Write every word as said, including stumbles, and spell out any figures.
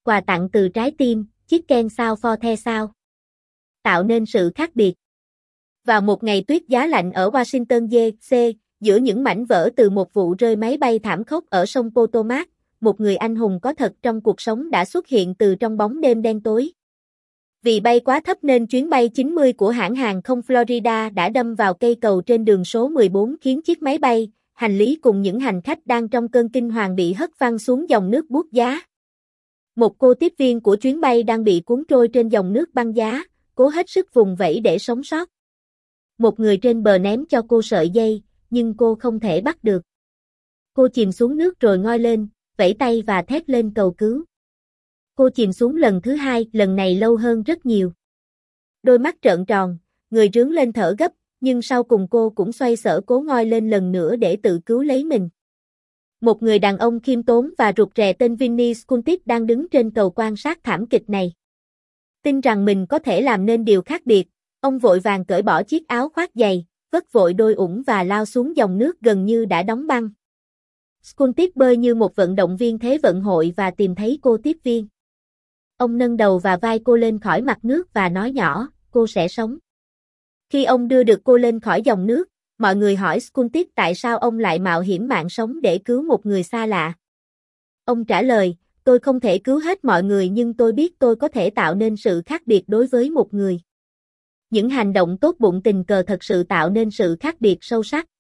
Quà tặng từ trái tim, Chicken sao for the sao. Tạo nên sự khác biệt. Vào một ngày tuyết giá lạnh ở Washington D C, giữa những mảnh vỡ từ một vụ rơi máy bay thảm khốc ở sông Potomac, một người anh hùng có thật trong cuộc sống đã xuất hiện từ trong bóng đêm đen tối. Vì bay quá thấp nên chuyến bay chín mươi của hãng hàng không Florida đã đâm vào cây cầu trên đường số mười bốn khiến chiếc máy bay, hành lý cùng những hành khách đang trong cơn kinh hoàng bị hất văng xuống dòng nước buốt giá. Một cô tiếp viên của chuyến bay đang bị cuốn trôi trên dòng nước băng giá, cố hết sức vùng vẫy để sống sót. Một người trên bờ ném cho cô sợi dây, nhưng cô không thể bắt được. Cô chìm xuống nước rồi ngoi lên, vẫy tay và thét lên cầu cứu. Cô chìm xuống lần thứ hai, lần này lâu hơn rất nhiều. Đôi mắt trợn tròn, người rướn lên thở gấp, nhưng sau cùng cô cũng xoay sở cố ngoi lên lần nữa để tự cứu lấy mình. Một người đàn ông khiêm tốn và rụt rè tên Vinny Skuntit đang đứng trên cầu quan sát thảm kịch này. Tin rằng mình có thể làm nên điều khác biệt, ông vội vàng cởi bỏ chiếc áo khoác dày, vất vội đôi ủng và lao xuống dòng nước gần như đã đóng băng. Skuntit bơi như một vận động viên thế vận hội và tìm thấy cô tiếp viên. Ông nâng đầu và vai cô lên khỏi mặt nước và nói nhỏ, cô sẽ sống. Khi ông đưa được cô lên khỏi dòng nước, mọi người hỏi Skuntit tại sao ông lại mạo hiểm mạng sống để cứu một người xa lạ. Ông trả lời, tôi không thể cứu hết mọi người nhưng tôi biết tôi có thể tạo nên sự khác biệt đối với một người. Những hành động tốt bụng tình cờ thật sự tạo nên sự khác biệt sâu sắc.